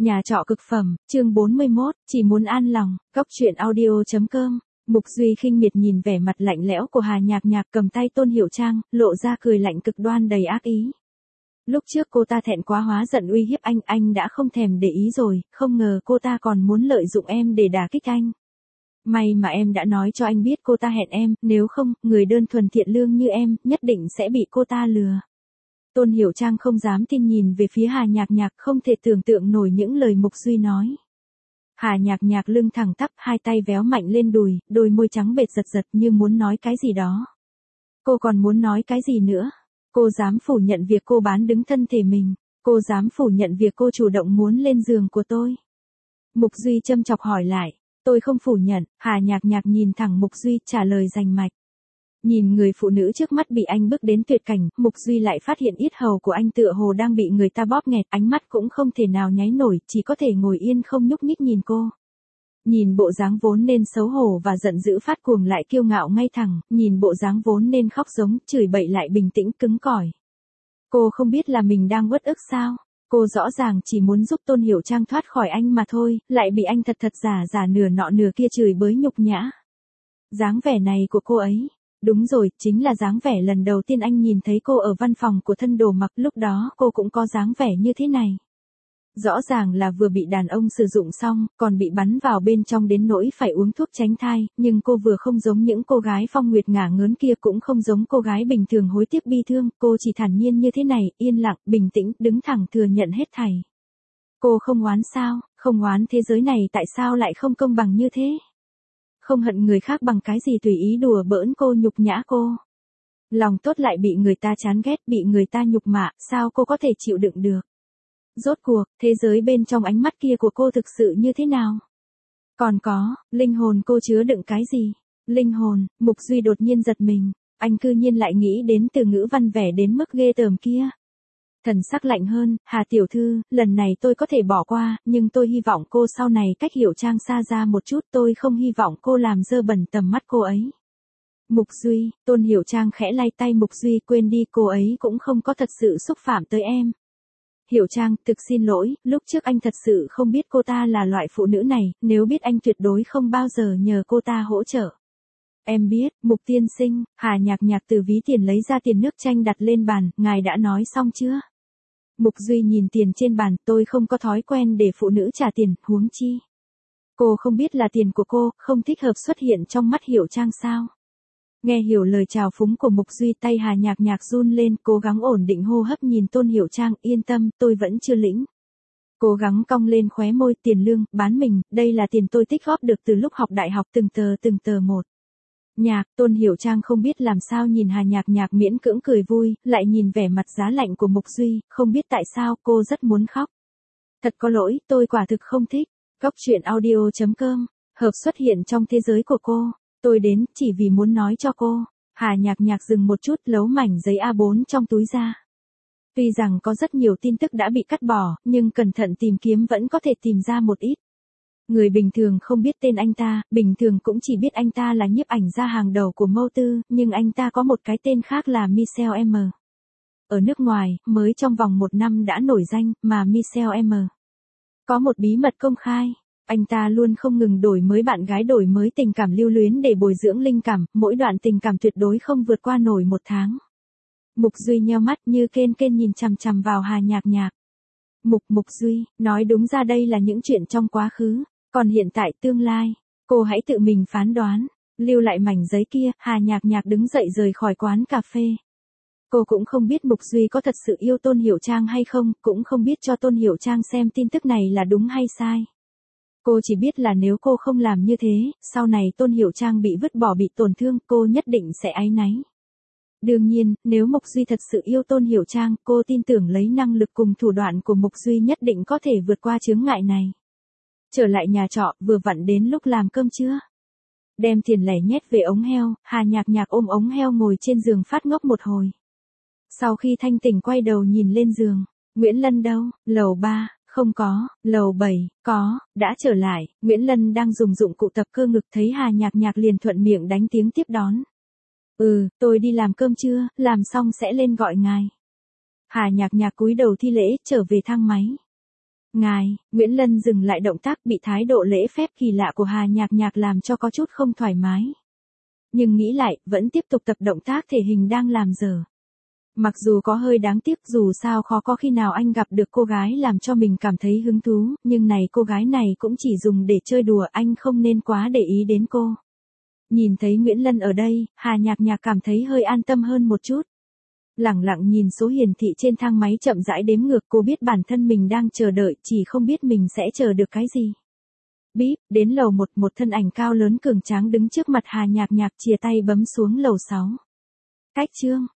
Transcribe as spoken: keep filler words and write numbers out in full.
Nhà trọ cực phẩm, chương bốn mươi mốt, chỉ muốn an lòng, góc truyện audio chấm com. Mục Duy khinh miệt nhìn vẻ mặt lạnh lẽo của Hà Nhạc Nhạc, cầm tay Tôn Hiểu Trang, lộ ra cười lạnh cực đoan đầy ác ý. Lúc trước cô ta thẹn quá hóa giận uy hiếp anh, anh đã không thèm để ý rồi, không ngờ cô ta còn muốn lợi dụng em để đả kích anh. May mà em đã nói cho anh biết cô ta hẹn em, nếu không, người đơn thuần thiện lương như em, nhất định sẽ bị cô ta lừa. Tôn Hiểu Trang không dám tin nhìn về phía Hà Nhạc Nhạc, không thể tưởng tượng nổi những lời Mục Duy nói. Hà Nhạc Nhạc lưng thẳng tắp, hai tay véo mạnh lên đùi, đôi môi trắng bệt giật giật như muốn nói cái gì đó. Cô còn muốn nói cái gì nữa? Cô dám phủ nhận việc cô bán đứng thân thể mình. Cô dám phủ nhận việc cô chủ động muốn lên giường của tôi. Mục Duy châm chọc hỏi lại. Tôi không phủ nhận. Hà Nhạc Nhạc nhìn thẳng Mục Duy, trả lời rành mạch. Nhìn người phụ nữ trước mắt bị anh bước đến tuyệt cảnh, Mục Duy lại phát hiện yết hầu của anh tựa hồ đang bị người ta bóp nghẹt, ánh mắt cũng không thể nào nháy nổi, chỉ có thể ngồi yên không nhúc nhích nhìn cô. Nhìn bộ dáng vốn nên xấu hổ và giận dữ phát cuồng lại kiêu ngạo ngay thẳng, nhìn bộ dáng vốn nên khóc giống, chửi bậy lại bình tĩnh cứng cỏi. Cô không biết là mình đang uất ức sao? Cô rõ ràng chỉ muốn giúp Tôn Hiểu Trang thoát khỏi anh mà thôi, lại bị anh thật thật giả giả nửa nọ nửa kia chửi bới nhục nhã. Dáng vẻ này của cô ấy. Đúng rồi, chính là dáng vẻ lần đầu tiên anh nhìn thấy cô ở văn phòng của Thân Đồ Mặc, lúc đó cô cũng có dáng vẻ như thế này. Rõ ràng là vừa bị đàn ông sử dụng xong, còn bị bắn vào bên trong đến nỗi phải uống thuốc tránh thai, nhưng cô vừa không giống những cô gái phong nguyệt ngả ngớn kia, cũng không giống cô gái bình thường hối tiếc bi thương, cô chỉ thản nhiên như thế này, yên lặng, bình tĩnh, đứng thẳng thừa nhận hết thảy. Cô không oán sao, không oán thế giới này tại sao lại không công bằng như thế? Không hận người khác bằng cái gì tùy ý đùa bỡn cô, nhục nhã cô. Lòng tốt lại bị người ta chán ghét, bị người ta nhục mạ, sao cô có thể chịu đựng được? Rốt cuộc, thế giới bên trong ánh mắt kia của cô thực sự như thế nào? Còn có, linh hồn cô chứa đựng cái gì? Linh hồn, Mục Duy đột nhiên giật mình, anh cư nhiên lại nghĩ đến từ ngữ văn vẻ đến mức ghê tởm kia. Thần sắc lạnh hơn, Hà tiểu thư, lần này tôi có thể bỏ qua, nhưng tôi hy vọng cô sau này cách Hiểu Trang xa ra một chút, tôi không hy vọng cô làm dơ bẩn tầm mắt cô ấy. Mục Duy, Tôn Hiểu Trang khẽ lay tay Mục Duy, quên đi, cô ấy cũng không có thật sự xúc phạm tới em. Hiểu Trang, thực xin lỗi, lúc trước anh thật sự không biết cô ta là loại phụ nữ này, nếu biết anh tuyệt đối không bao giờ nhờ cô ta hỗ trợ. Em biết, Mục tiên sinh. Hà Nhạc Nhạc từ ví tiền lấy ra tiền nước chanh đặt lên bàn, ngài đã nói xong chưa? Mục Duy nhìn tiền trên bàn, tôi không có thói quen để phụ nữ trả tiền, huống chi. Cô không biết là tiền của cô, không thích hợp xuất hiện trong mắt Hiểu Trang sao? Nghe hiểu lời chào phúng của Mục Duy, tay Hà Nhạc Nhạc run lên, cố gắng ổn định hô hấp nhìn Tôn Hiểu Trang, yên tâm, tôi vẫn chưa lĩnh. Cố gắng cong lên khóe môi, tiền lương, bán mình, đây là tiền tôi tích góp được từ lúc học đại học, từng tờ từng tờ một. Nhạc, Tôn Hiểu Trang không biết làm sao nhìn Hà Nhạc Nhạc miễn cưỡng cười vui, lại nhìn vẻ mặt giá lạnh của Mục Duy, không biết tại sao cô rất muốn khóc. Thật có lỗi, tôi quả thực không thích. Góc truyện audio chấm com, hợp xuất hiện trong thế giới của cô. Tôi đến, chỉ vì muốn nói cho cô. Hà Nhạc Nhạc dừng một chút, lấu mảnh giấy A bốn trong túi ra. Tuy rằng có rất nhiều tin tức đã bị cắt bỏ, nhưng cẩn thận tìm kiếm vẫn có thể tìm ra một ít. Người bình thường không biết tên anh ta, bình thường cũng chỉ biết anh ta là nhiếp ảnh gia hàng đầu của Mâu Tư, nhưng anh ta có một cái tên khác là Michel M. Ở nước ngoài, mới trong vòng một năm đã nổi danh, mà Michel M. có một bí mật công khai. Anh ta luôn không ngừng đổi mới bạn gái, đổi mới tình cảm lưu luyến để bồi dưỡng linh cảm, mỗi đoạn tình cảm tuyệt đối không vượt qua nổi một tháng. Mục Duy nheo mắt như kên kên nhìn chằm chằm vào Hà Nhạc Nhạc. Mục Mục Duy, nói đúng ra đây là những chuyện trong quá khứ, còn hiện tại tương lai, cô hãy tự mình phán đoán. Lưu lại mảnh giấy kia, Hà Nhạc Nhạc đứng dậy rời khỏi quán cà phê. Cô cũng không biết Mục Duy có thật sự yêu Tôn Hiểu Trang hay không, cũng không biết cho Tôn Hiểu Trang xem tin tức này là đúng hay sai. Cô chỉ biết là nếu cô không làm như thế, sau này Tôn Hiểu Trang bị vứt bỏ, bị tổn thương, cô nhất định sẽ áy náy. Đương nhiên, nếu Mục Duy thật sự yêu Tôn Hiểu Trang, cô tin tưởng lấy năng lực cùng thủ đoạn của Mục Duy nhất định có thể vượt qua chướng ngại này. Trở lại nhà trọ, vừa vặn đến lúc làm cơm trưa. Đem tiền lẻ nhét về ống heo, Hà Nhạc Nhạc ôm ống heo ngồi trên giường phát ngốc một hồi. Sau khi thanh tỉnh quay đầu nhìn lên giường, Nguyễn Lân đâu? Lầu ba. Không có. Lầu bảy, có, đã trở lại. Nguyễn Lân đang dùng dụng cụ tập cơ ngực, thấy Hà Nhạc Nhạc liền thuận miệng đánh tiếng tiếp đón. Ừ, tôi đi làm cơm trưa, làm xong sẽ lên gọi ngài. Hà Nhạc Nhạc cúi đầu thi lễ, trở về thang máy. Ngài, Nguyễn Lân dừng lại động tác, bị thái độ lễ phép kỳ lạ của Hà Nhạc Nhạc làm cho có chút không thoải mái. Nhưng nghĩ lại, vẫn tiếp tục tập động tác thể hình đang làm dở. Mặc dù có hơi đáng tiếc, dù sao khó có khi nào anh gặp được cô gái làm cho mình cảm thấy hứng thú, nhưng này cô gái này cũng chỉ dùng để chơi đùa, anh không nên quá để ý đến cô. Nhìn thấy Nguyễn Lân ở đây, Hà Nhạc Nhạc cảm thấy hơi an tâm hơn một chút. Lẳng lặng nhìn số hiển thị trên thang máy chậm rãi đếm ngược, cô biết bản thân mình đang chờ đợi, chỉ không biết mình sẽ chờ được cái gì. Bíp, đến lầu một, một thân ảnh cao lớn cường tráng đứng trước mặt Hà Nhạc Nhạc, chìa tay bấm xuống lầu sáu. Cách chương.